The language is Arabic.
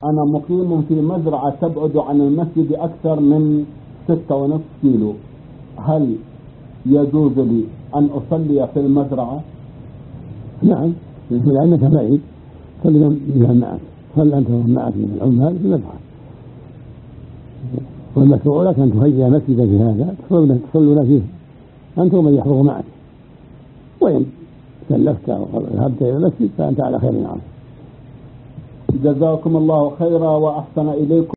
أنا مقيم في مزرعة تبعد عن المسجد أكثر من 6.5 كيلو، هل يجوز لي أن أصلي في المزرعة؟ نعم، إذا أنك بعيد صلي بمن معك، صل أنت ومن معك من العمال في المزرعة، والمشروع لك أن تهيئ مسجدا في هذا تصلون فيه أنت ومن يحضر معك، وإن سلفت أو ذهبت إلى المسجد فأنت على خير عظيم. جزاكم الله خيرا وأحسن إليكم.